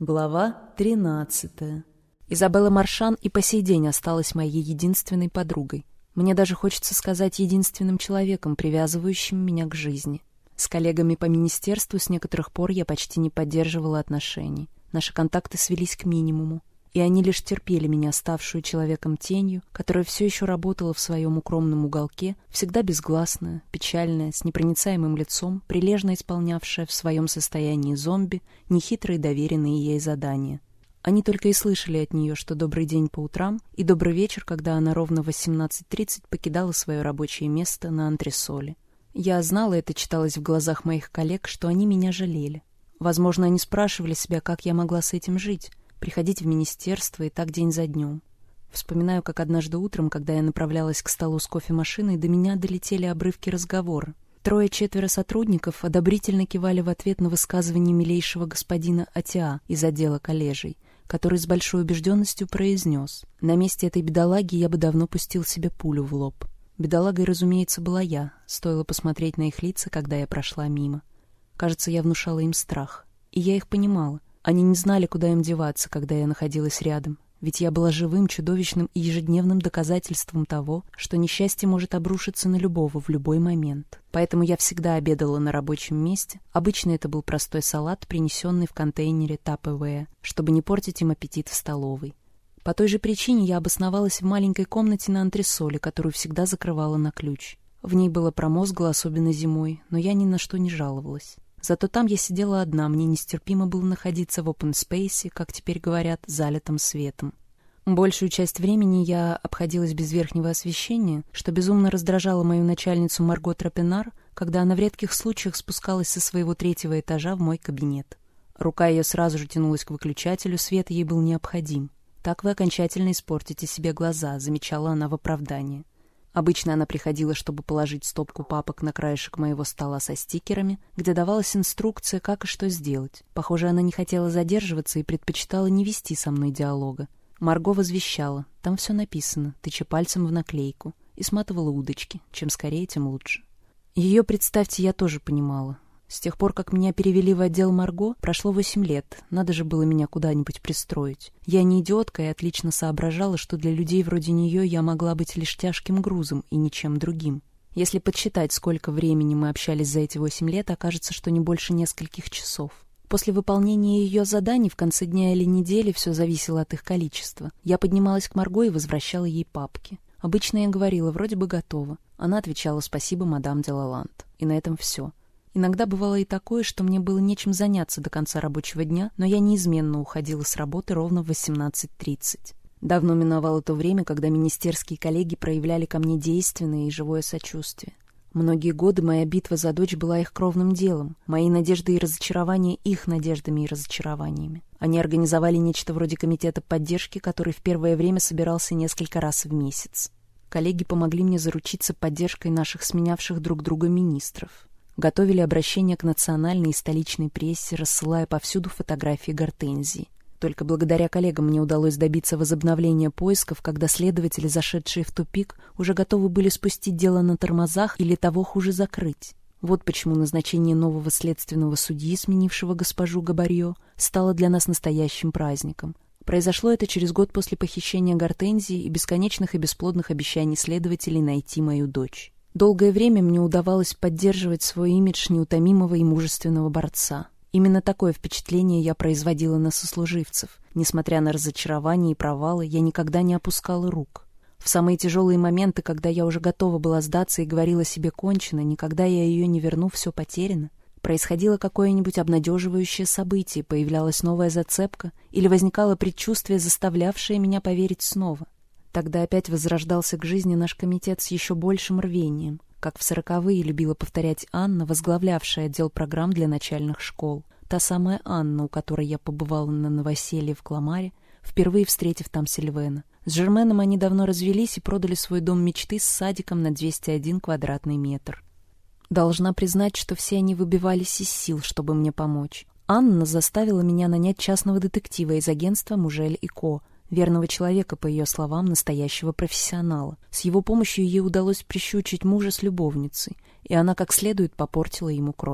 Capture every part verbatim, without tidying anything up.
Глава тринадцатая. Изабелла Маршан и по сей день осталась моей единственной подругой. Мне даже хочется сказать единственным человеком, привязывающим меня к жизни. С коллегами по министерству с некоторых пор я почти не поддерживала отношений. Наши контакты свелись к минимуму, и они лишь терпели меня, ставшую человеком-тенью, которая все еще работала в своем укромном уголке, всегда безгласная, печальная, с непроницаемым лицом, прилежно исполнявшая в своем состоянии зомби нехитрые доверенные ей задания. Они только и слышали от нее, что добрый день по утрам и добрый вечер, когда она ровно в восемнадцать тридцать покидала свое рабочее место на антресоле. Я знала, это читалось в глазах моих коллег, что они меня жалели. Возможно, они спрашивали себя, как я могла с этим жить, приходить в министерство и так день за днем. Вспоминаю, как однажды утром, когда я направлялась к столу с кофемашиной, до меня долетели обрывки разговора. Трое-четверо сотрудников одобрительно кивали в ответ на высказывание милейшего господина Атиа из отдела коллежей, который с большой убежденностью произнес: «На месте этой бедолаги я бы давно пустил себе пулю в лоб». Бедолагой, разумеется, была я, стоило посмотреть на их лица, когда я прошла мимо. Кажется, я внушала им страх, и я их понимала. Они не знали, куда им деваться, когда я находилась рядом, ведь я была живым, чудовищным и ежедневным доказательством того, что несчастье может обрушиться на любого в любой момент. Поэтому я всегда обедала на рабочем месте. Обычно это был простой салат, принесенный в контейнере Tupperware, чтобы не портить им аппетит в столовой. По той же причине я обосновалась в маленькой комнате на антресоле, которую всегда закрывала на ключ. В ней было промозгло, особенно зимой, но я ни на что не жаловалась. Зато там я сидела одна, мне нестерпимо было находиться в open space, как теперь говорят, залитым светом. Большую часть времени я обходилась без верхнего освещения, что безумно раздражало мою начальницу Марго Тропинар, когда она в редких случаях спускалась со своего третьего этажа в мой кабинет. Рука ее сразу же тянулась к выключателю, свет ей был необходим. «Так вы окончательно испортите себе глаза», — замечала она в оправдании. Обычно она приходила, чтобы положить стопку папок на краешек моего стола со стикерами, где давалась инструкция, как и что сделать. Похоже, она не хотела задерживаться и предпочитала не вести со мной диалога. Марго возвещала: «Там все написано», тыча пальцем в наклейку, и сматывала удочки. Чем скорее, тем лучше. Ее, представьте, я тоже понимала. С тех пор, как меня перевели в отдел Марго, прошло восемь лет. Надо же было меня куда-нибудь пристроить. Я не идиотка и отлично соображала, что для людей вроде нее я могла быть лишь тяжким грузом и ничем другим. Если подсчитать, сколько времени мы общались за эти восемь лет, окажется, что не больше нескольких часов. После выполнения ее заданий в конце дня или недели, все зависело от их количества, я поднималась к Марго и возвращала ей папки. Обычно я говорила: «Вроде бы готово». Она отвечала: «Спасибо, мадам де Лаланд». И на этом все. Иногда бывало и такое, что мне было нечем заняться до конца рабочего дня, но я неизменно уходила с работы ровно в восемнадцать тридцать. Давно миновало то время, когда министерские коллеги проявляли ко мне действенное и живое сочувствие. Многие годы моя битва за дочь была их кровным делом, мои надежды и разочарования их надеждами и разочарованиями. Они организовали нечто вроде комитета поддержки, который в первое время собирался несколько раз в месяц. Коллеги помогли мне заручиться поддержкой наших сменявших друг друга министров. Готовили обращения к национальной и столичной прессе, рассылая повсюду фотографии Гортензии. Только благодаря коллегам мне удалось добиться возобновления поисков, когда следователи, зашедшие в тупик, уже готовы были спустить дело на тормозах или того хуже закрыть. Вот почему назначение нового следственного судьи, сменившего госпожу Габарье, стало для нас настоящим праздником. Произошло это через год после похищения Гортензии и бесконечных и бесплодных обещаний следователей найти мою дочь. Долгое время мне удавалось поддерживать свой имидж неутомимого и мужественного борца. Именно такое впечатление я производила на сослуживцев. Несмотря на разочарования и провалы, я никогда не опускала рук. В самые тяжелые моменты, когда я уже готова была сдаться и говорила себе кончено, никогда я ее не верну, все потеряно, происходило какое-нибудь обнадеживающее событие, появлялась новая зацепка или возникало предчувствие, заставлявшее меня поверить снова. Тогда опять возрождался к жизни наш комитет с еще большим рвением, как в сороковые любила повторять Анна, возглавлявшая отдел программ для начальных школ. Та самая Анна, у которой я побывала на новоселье в Кламаре, впервые встретив там Сильвена. С Жерменом они давно развелись и продали свой дом мечты с садиком на двести один квадратный метр. Должна признать, что все они выбивались из сил, чтобы мне помочь. Анна заставила меня нанять частного детектива из агентства «Мужель и Ко», верного человека, по ее словам, настоящего профессионала. С его помощью ей удалось прищучить мужа с любовницей, и она как следует попортила ему кровь.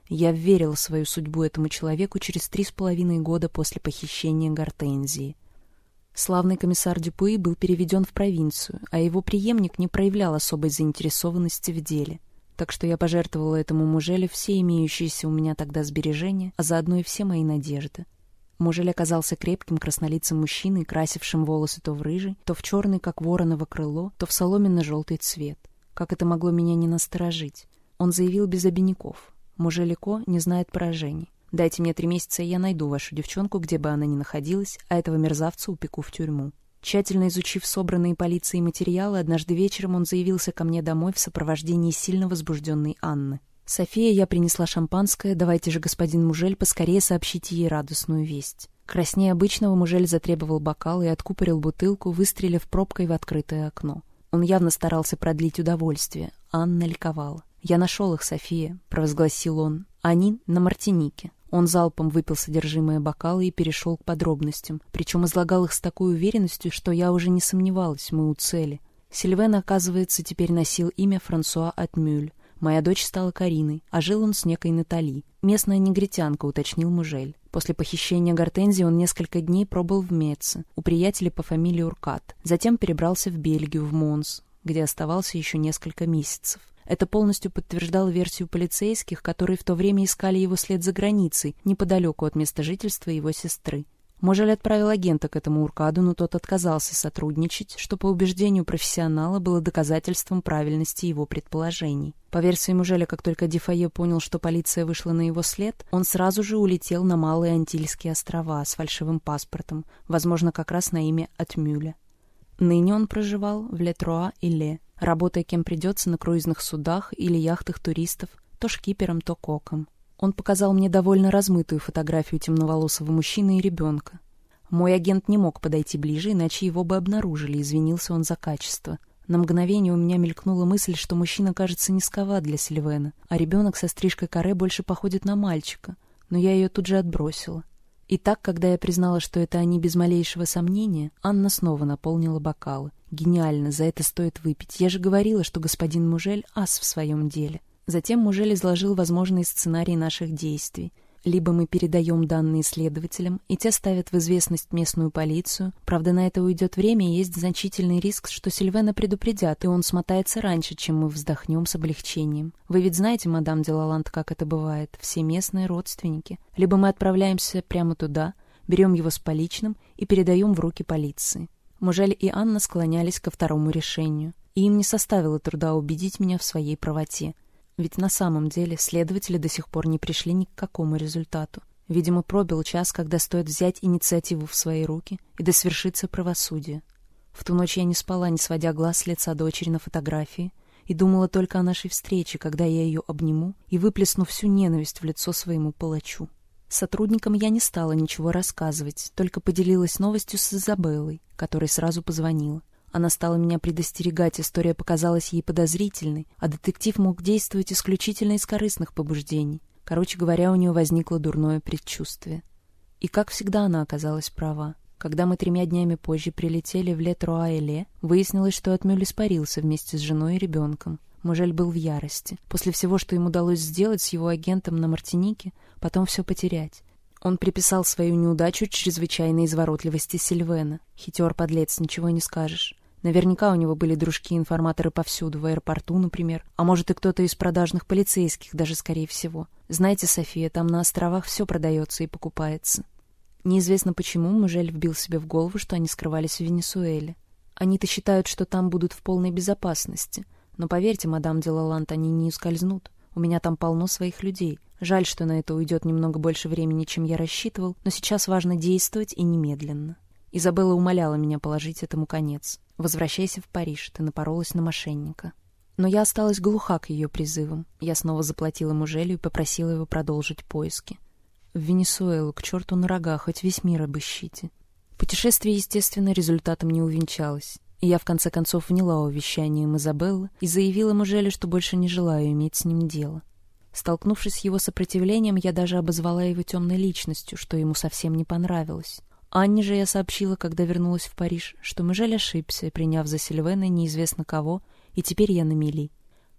Я верила свою судьбу этому человеку через три с половиной года после похищения Гортензии. Славный комиссар Дюпуи был переведен в провинцию, а его преемник не проявлял особой заинтересованности в деле. Так что я пожертвовала этому Мужелю все имеющиеся у меня тогда сбережения, а заодно и все мои надежды. Мужель оказался крепким краснолицым мужчиной, красившим волосы то в рыжий, то в черный, как вороново крыло, то в соломенно-желтый цвет. Как это могло меня не насторожить? Он заявил без обиняков: Мужель Ко не знает поражений. Дайте мне три месяца, и я найду вашу девчонку, где бы она ни находилась, а этого мерзавца упеку в тюрьму. Тщательно изучив собранные полицией материалы, однажды вечером он заявился ко мне домой в сопровождении сильно возбужденной Анны. «София, я принесла шампанское, давайте же, господин Мужель, поскорее сообщите ей радостную весть». Краснее обычного, Мужель затребовал бокал и откупорил бутылку, выстрелив пробкой в открытое окно. Он явно старался продлить удовольствие. Анна ликовала. «Я нашел их, София», — провозгласил он. «Они на Мартинике». Он залпом выпил содержимое бокала и перешел к подробностям, причем излагал их с такой уверенностью, что я уже не сомневалась, мы у цели. Сильвен, оказывается, теперь носил имя Франсуа Атмюль. Моя дочь стала Кариной, а жил он с некой Натали. Местная негритянка, уточнил Мужель. После похищения Гортензии он несколько дней пробыл в Меце, у приятеля по фамилии Уркат. Затем перебрался в Бельгию, в Монс, где оставался еще несколько месяцев. Это полностью подтверждало версию полицейских, которые в то время искали его след за границей, неподалеку от места жительства его сестры. Мужель отправил агента к этому Уркаду, но тот отказался сотрудничать, что по убеждению профессионала было доказательством правильности его предположений. По версии Мужеля, как только Дефае понял, что полиция вышла на его след, он сразу же улетел на Малые Антильские острова с фальшивым паспортом, возможно, как раз на имя Атмюля. Ныне он проживал в Ле-Труа-Иле, работая кем придется на круизных судах или яхтах туристов, то шкипером, то коком. Он показал мне довольно размытую фотографию темноволосого мужчины и ребенка. Мой агент не мог подойти ближе, иначе его бы обнаружили, извинился он за качество. На мгновение у меня мелькнула мысль, что мужчина кажется низковат для Сильвена, а ребенок со стрижкой каре больше походит на мальчика, но я ее тут же отбросила. И так, когда я признала, что это они без малейшего сомнения, Анна снова наполнила бокалы. Гениально, за это стоит выпить. Я же говорила, что господин Мужель ас в своем деле. Затем Мужель изложил возможные сценарии наших действий. Либо мы передаем данные следователям, и те ставят в известность местную полицию. Правда, на это уйдет время, и есть значительный риск, что Сильвена предупредят, и он смотается раньше, чем мы вздохнем с облегчением. Вы ведь знаете, мадам де Лаланд, как это бывает. Все местные родственники. Либо мы отправляемся прямо туда, берем его с поличным и передаем в руки полиции. Мужель и Анна склонялись ко второму решению, и им не составило труда убедить меня в своей правоте. Ведь на самом деле следователи до сих пор не пришли ни к какому результату. Видимо, пробил час, когда стоит взять инициативу в свои руки, и да свершится правосудие. В ту ночь я не спала, не сводя глаз с лица дочери на фотографии, и думала только о нашей встрече, когда я ее обниму и выплесну всю ненависть в лицо своему палачу. Сотрудникам я не стала ничего рассказывать, только поделилась новостью с Изабеллой, которой сразу позвонила. Она стала меня предостерегать, история показалась ей подозрительной, а детектив мог действовать исключительно из корыстных побуждений. Короче говоря, у нее возникло дурное предчувствие. И, как всегда, она оказалась права. Когда мы тремя днями позже прилетели в Ле-Труа-Иле, выяснилось, что Атмюль испарился вместе с женой и ребенком. Мужель был в ярости. После всего, что им удалось сделать с его агентом на Мартинике, потом все потерять. Он приписал свою неудачу чрезвычайной изворотливости Сильвена. Хитер подлец, ничего не скажешь. Наверняка у него были дружки-информаторы повсюду, в аэропорту, например. А может, и кто-то из продажных полицейских, даже скорее всего. Знаете, София, там на островах все продается и покупается. Неизвестно почему Мужель вбил себе в голову, что они скрывались в Венесуэле. Они-то считают, что там будут в полной безопасности. Но поверьте, мадам де Лаланд, они не ускользнут. У меня там полно своих людей. Жаль, что на это уйдет немного больше времени, чем я рассчитывал, но сейчас важно действовать и немедленно. Изабелла умоляла меня положить этому конец. «Возвращайся в Париж, ты напоролась на мошенника». Но я осталась глуха к ее призывам. Я снова заплатила Мужелю и попросила его продолжить поиски. В Венесуэлу, к черту на рога, хоть весь мир обыщите. Путешествие, естественно, результатом не увенчалось. И я, в конце концов, вняла увещанием Изабеллы и заявила Мужелю, что больше не желаю иметь с ним дело. Столкнувшись с его сопротивлением, я даже обозвала его темной личностью, что ему совсем не понравилось. Анне же я сообщила, когда вернулась в Париж, что Мужель ошибся, приняв за Сильвена неизвестно кого, и теперь я на мели.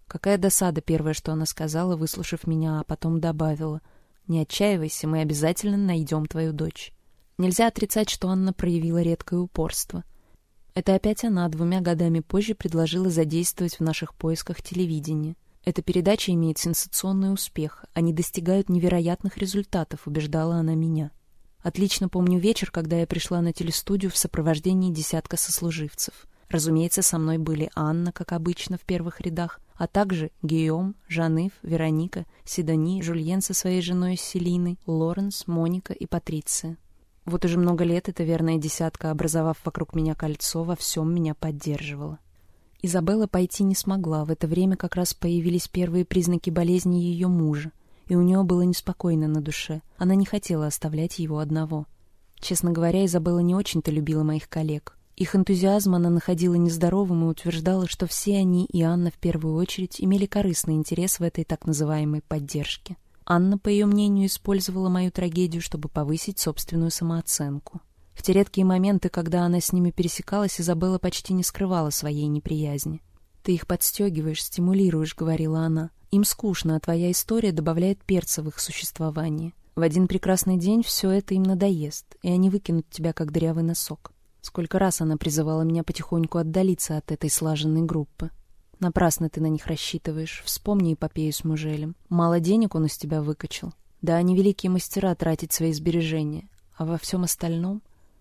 Какая досада, первое, что она сказала, выслушав меня, а потом добавила: «Не отчаивайся, мы обязательно найдем твою дочь». Нельзя отрицать, что Анна проявила редкое упорство. Это опять она двумя годами позже предложила задействовать в наших поисках телевидение. Эта передача имеет сенсационный успех, они достигают невероятных результатов, убеждала она меня. Отлично помню вечер, когда я пришла на телестудию в сопровождении десятка сослуживцев. Разумеется, со мной были Анна, как обычно, в первых рядах, а также Гийом, Жан-Ив, Вероника, Сидони, Жульен со своей женой Селиной, Лоренс, Моника и Патриция. Вот уже много лет эта верная десятка, образовав вокруг меня кольцо, во всем меня поддерживала. Изабелла пойти не смогла, в это время как раз появились первые признаки болезни ее мужа, и у нее было неспокойно на душе, она не хотела оставлять его одного. Честно говоря, Изабелла не очень-то любила моих коллег. Их энтузиазм она находила нездоровым и утверждала, что все они, и Анна в первую очередь, имели корыстный интерес в этой так называемой поддержке. Анна, по ее мнению, использовала мою трагедию, чтобы повысить собственную самооценку. В те редкие моменты, когда она с ними пересекалась, Изабелла почти не скрывала своей неприязни. «Ты их подстегиваешь, стимулируешь», — говорила она. «Им скучно, а твоя история добавляет перца в их существование. В один прекрасный день все это им надоест, и они выкинут тебя, как дырявый носок». Сколько раз она призывала меня потихоньку отдалиться от этой слаженной группы. Напрасно ты на них рассчитываешь. Вспомни эпопею с Мужелем. Мало денег он из тебя выкачал. Да, они великие мастера тратить свои сбережения. А во всем остальном...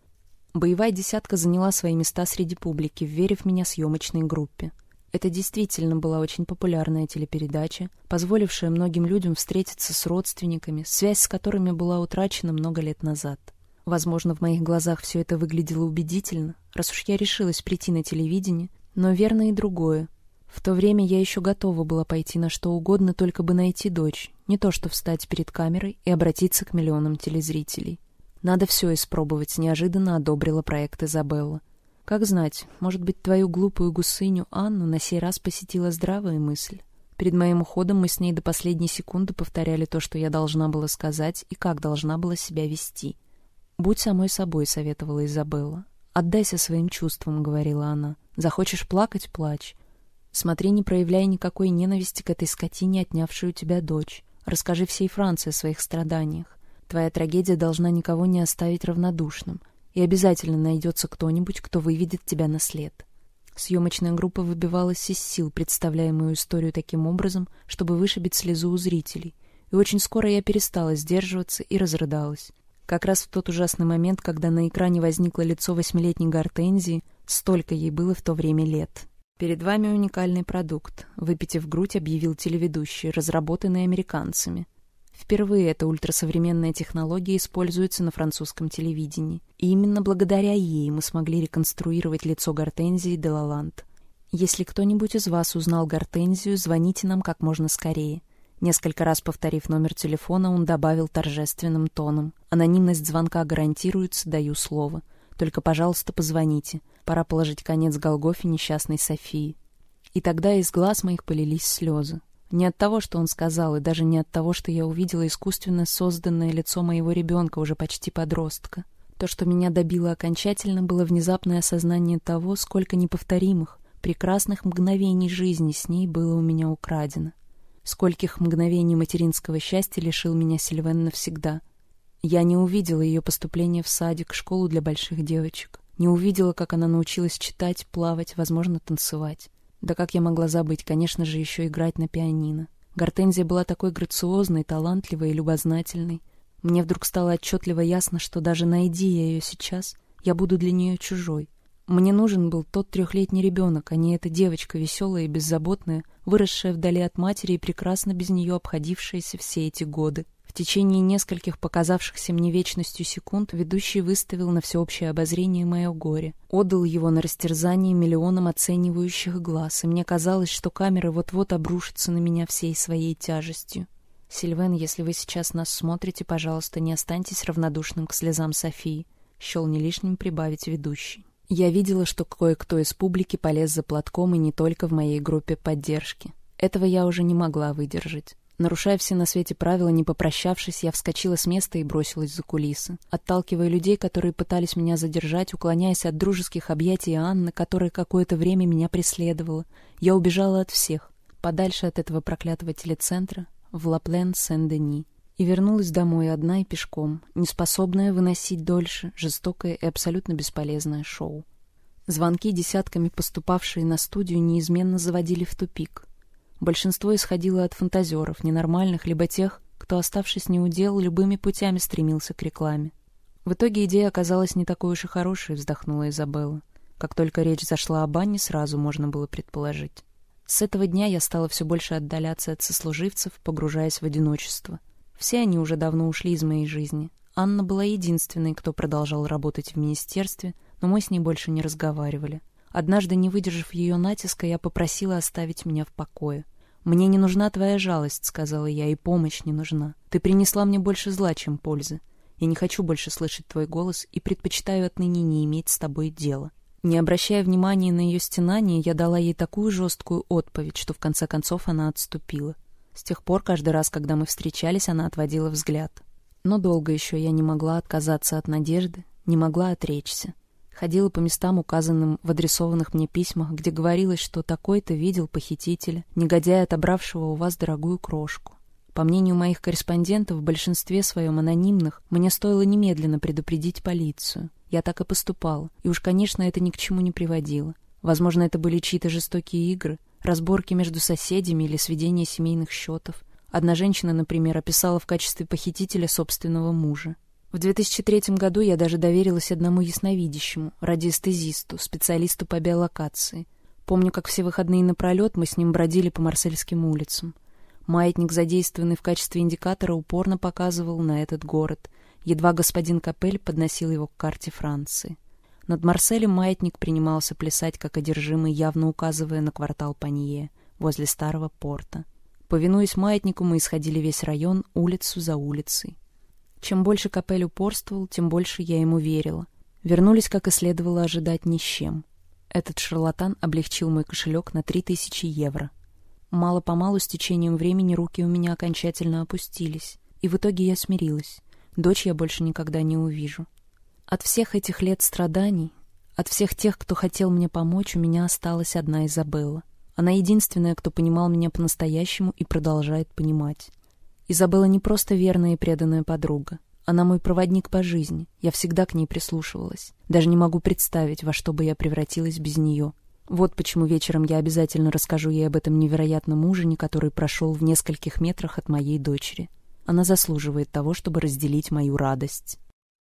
Боевая десятка заняла свои места среди публики, вверив меня съемочной группе. Это действительно была очень популярная телепередача, позволившая многим людям встретиться с родственниками, связь с которыми была утрачена много лет назад. Возможно, в моих глазах все это выглядело убедительно, раз уж я решилась прийти на телевидение, но верно и другое. В то время я еще готова была пойти на что угодно, только бы найти дочь, не то что встать перед камерой и обратиться к миллионам телезрителей. Надо все испробовать, неожиданно одобрила проект Изабелла. Как знать, может быть, твою глупую гусыню Анну на сей раз посетила здравая мысль. Перед моим уходом мы с ней до последней секунды повторяли то, что я должна была сказать и как должна была себя вести. «Будь самой собой», — советовала Изабелла. «Отдайся своим чувствам», — говорила она. «Захочешь плакать — плачь. Смотри, не проявляй никакой ненависти к этой скотине, отнявшей у тебя дочь. Расскажи всей Франции о своих страданиях. Твоя трагедия должна никого не оставить равнодушным, и обязательно найдется кто-нибудь, кто выведет тебя на след». Съемочная группа выбивалась из сил, представляя мою историю таким образом, чтобы вышибить слезу у зрителей, и очень скоро я перестала сдерживаться и разрыдалась. Как раз в тот ужасный момент, когда на экране возникло лицо восьмилетней Гортензии, столько ей было в то время лет. «Перед вами уникальный продукт», — выпитив грудь, объявил телеведущий, разработанный американцами. Впервые эта ультрасовременная технология используется на французском телевидении. И именно благодаря ей мы смогли реконструировать лицо Гортензии де Лаланд. Если кто-нибудь из вас узнал Гортензию, звоните нам как можно скорее. Несколько раз повторив номер телефона, он добавил торжественным тоном: «Анонимность звонка гарантируется, даю слово. Только, пожалуйста, позвоните. Пора положить конец Голгофе несчастной Софии». И тогда из глаз моих полились слезы. Не от того, что он сказал, и даже не от того, что я увидела искусственно созданное лицо моего ребенка, уже почти подростка. То, что меня добило окончательно, было внезапное осознание того, сколько неповторимых, прекрасных мгновений жизни с ней было у меня украдено. Скольких мгновений материнского счастья лишил меня Сильвен навсегда. Я не увидела ее поступление в садик, школу для больших девочек. Не увидела, как она научилась читать, плавать, возможно, танцевать. Да как я могла забыть, конечно же, еще играть на пианино. Гортензия была такой грациозной, талантливой и любознательной. Мне вдруг стало отчетливо ясно, что даже найди я ее сейчас, я буду для нее чужой. Мне нужен был тот трехлетний ребенок, а не эта девочка, веселая и беззаботная, выросшая вдали от матери и прекрасно без нее обходившаяся все эти годы. В течение нескольких показавшихся мне вечностью секунд ведущий выставил на всеобщее обозрение мое горе, отдал его на растерзание миллионам оценивающих глаз, и мне казалось, что камеры вот-вот обрушатся на меня всей своей тяжестью. «Сильвен, если вы сейчас нас смотрите, пожалуйста, не останьтесь равнодушным к слезам Софии», — счел не лишним прибавить ведущий. Я видела, что кое-кто из публики полез за платком, и не только в моей группе поддержки. Этого я уже не могла выдержать. Нарушая все на свете правила, не попрощавшись, я вскочила с места и бросилась за кулисы. Отталкивая людей, которые пытались меня задержать, уклоняясь от дружеских объятий Анны, которая какое-то время меня преследовала, я убежала от всех. подальше от этого проклятого телецентра, в Ла-Плен-Сен-Дени. И вернулась домой одна и пешком, неспособная выносить дольше жестокое и абсолютно бесполезное шоу. Звонки, десятками поступавшие на студию, неизменно заводили в тупик. Большинство исходило от фантазеров, ненормальных, либо тех, кто, оставшись неудел, любыми путями стремился к рекламе. В итоге идея оказалась не такой уж и хорошей, вздохнула Изабелла. Как только речь зашла об Анне, сразу можно было предположить. С этого дня я стала все больше отдаляться от сослуживцев, погружаясь в одиночество. Все они уже давно ушли из моей жизни. Анна была единственной, кто продолжал работать в министерстве, но мы с ней больше не разговаривали. Однажды, не выдержав ее натиска, я попросила оставить меня в покое. «Мне не нужна твоя жалость», — сказала я, — «и помощь не нужна. Ты принесла мне больше зла, чем пользы. Я не хочу больше слышать твой голос и предпочитаю отныне не иметь с тобой дела». Не обращая внимания на ее стенание, я дала ей такую жесткую отповедь, что в конце концов она отступила. С тех пор, каждый раз, когда мы встречались, она отводила взгляд. Но долго еще я не могла отказаться от надежды, не могла отречься. Ходила по местам, указанным в адресованных мне письмах, где говорилось, что такой-то видел похитителя, негодяя, отобравшего у вас дорогую крошку. По мнению моих корреспондентов, в большинстве своем анонимных, мне стоило немедленно предупредить полицию. Я так и поступала, и уж, конечно, это ни к чему не приводило. Возможно, это были чьи-то жестокие игры, разборки между соседями или сведение семейных счетов. Одна женщина, например, описала в качестве похитителя собственного мужа. В две тысячи третьем году я даже доверилась одному ясновидящему, радиэстезисту, специалисту по биолокации. Помню, как все выходные напролет мы с ним бродили по Марсельским улицам. Маятник, задействованный в качестве индикатора, упорно показывал на этот город. Едва господин Капель подносил его к карте Франции. Над Марселем маятник принимался плясать, как одержимый, явно указывая на квартал Панье, возле старого порта. Повинуясь маятнику, мы исходили весь район, улицу за улицей. Чем больше Капель упорствовал, тем больше я ему верила. Вернулись, как и следовало ожидать, ни с чем. Этот шарлатан облегчил мой кошелек на три тысячи евро. Мало-помалу с течением времени руки у меня окончательно опустились, и в итоге я смирилась. Дочь я больше никогда не увижу. От всех этих лет страданий, от всех тех, кто хотел мне помочь, у меня осталась одна Изабелла. Она единственная, кто понимал меня по-настоящему и продолжает понимать. Изабелла не просто верная и преданная подруга. Она мой проводник по жизни. Я всегда к ней прислушивалась. Даже не могу представить, во что бы я превратилась без нее. Вот почему вечером я обязательно расскажу ей об этом невероятном ужине, который прошел в нескольких метрах от моей дочери. Она заслуживает того, чтобы разделить мою радость.